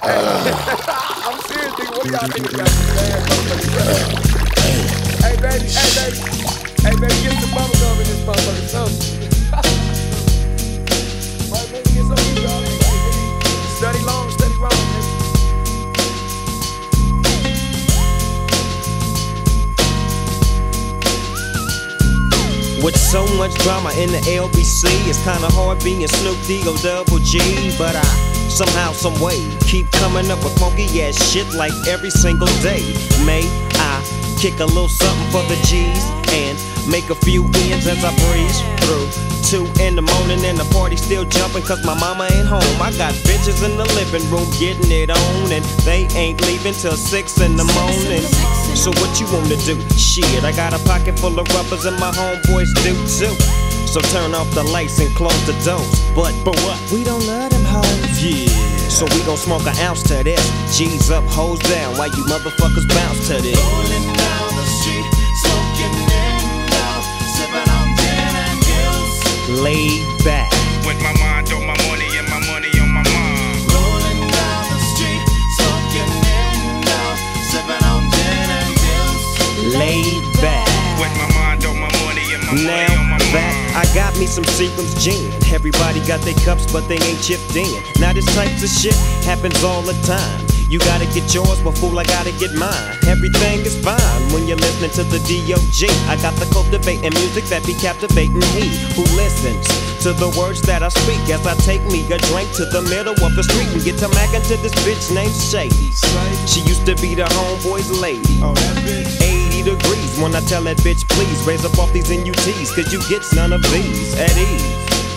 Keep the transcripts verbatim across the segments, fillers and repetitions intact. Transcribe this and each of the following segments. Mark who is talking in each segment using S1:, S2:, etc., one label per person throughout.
S1: I'm serious, nigga. What do y'all think about this bad motherfucker? Hey, baby, hey, baby. Hey, baby, get some bubble gum in this motherfucker, something. Right, baby, get some of y'all. Study long, study wrong, nigga.
S2: With so much drama in the L B C, it's kinda hard being Snoop D-O double G. But I, somehow, someway, keep coming up with funky ass shit like every single day. May I kick a little something for the G's and make a few ends as I breeze through two in the morning and the party still jumping cause my mama ain't home. I got bitches in the living room getting it on and they ain't leaving till six in the morning. So what you wanna do? Shit, I got a pocket full of rubbers and my homeboys do too. So turn off the lights and close the doors. But, but what? We don't love them hoes. Yeah. So we gon' smoke an ounce to this. G's up, hoes down, while you motherfuckers bounce to this.
S3: Rolling down the street, smoking in out, sipping on gin and gills.
S2: Laid back.
S4: With my mind on my money and my money on my mind.
S3: Rolling down the street, smoking in out, sipping on gin and gills.
S2: Laid back.
S4: With my mind on my money and my
S2: Now
S4: money on my
S2: that
S4: mind.
S2: I got me some Seagram's gin. Everybody got their cups, but they ain't chipped in. Now this type of shit happens all the time. You gotta get yours, but fool, I gotta get mine. Everything is fine when you're listening to the D O G. I got the cultivating music that be captivating he who listens to the words that I speak as I take me a drink to the middle of the street and get to mackin' to this bitch named Shady. She used to be the homeboy's lady. eighty degrees when I tell that bitch, please raise up off these N U Ts, cause you get none of these at ease.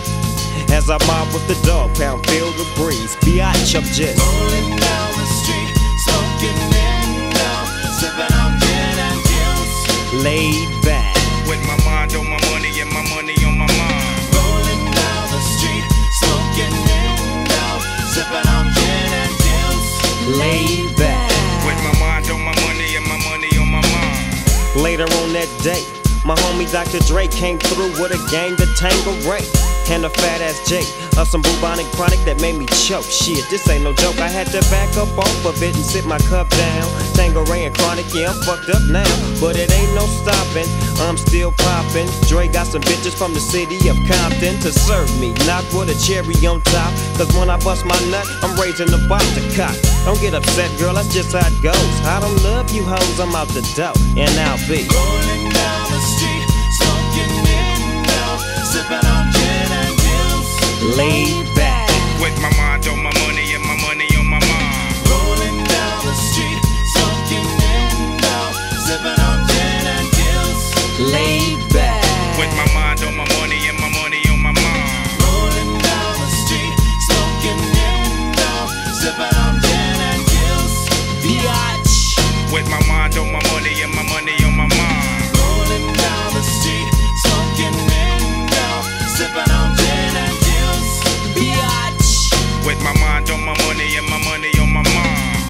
S2: As I mob with the dog pound, feel the breeze. Biatch, I'm just
S3: rolling down the street, smoking in out, sipping on gin and gills.
S2: laid back.
S4: With my mind on my money and my money on my mind.
S3: Rolling down the street, smoking in out, sipping on gin and gills.
S2: Laid back.
S4: With my mind on my money and my money on my mind.
S2: Later on that day, my homie Doctor Dre came through with a gang to Tanqueray and a fat ass J of some bubonic chronic that made me choke. Shit, this ain't no joke. I had to back up off of it and sit my cup down. Tanqueray and chronic, yeah, I'm fucked up now, but it ain't no stopping. I'm still popping. Dre got some bitches from the city of Compton to serve me, not with a cherry on top. Cause when I bust my nut, I'm raising the bar to cock. Don't get upset, girl, that's just how it goes. I don't love you hoes, I'm out the dough, and I'll be
S3: rolling down the street, smoking in out, sipping on gin and gills.
S2: laid back.
S4: With my mind on my money and my money on my mind.
S3: Rolling down the street, smoking in out, sipping on gin and gills.
S2: Laid back.
S4: With my mind on my money and my money on my mind.
S3: Rolling down the street, smoking in out, sipping on gin and gills.
S2: Biatch.
S4: With my mind on my money and my money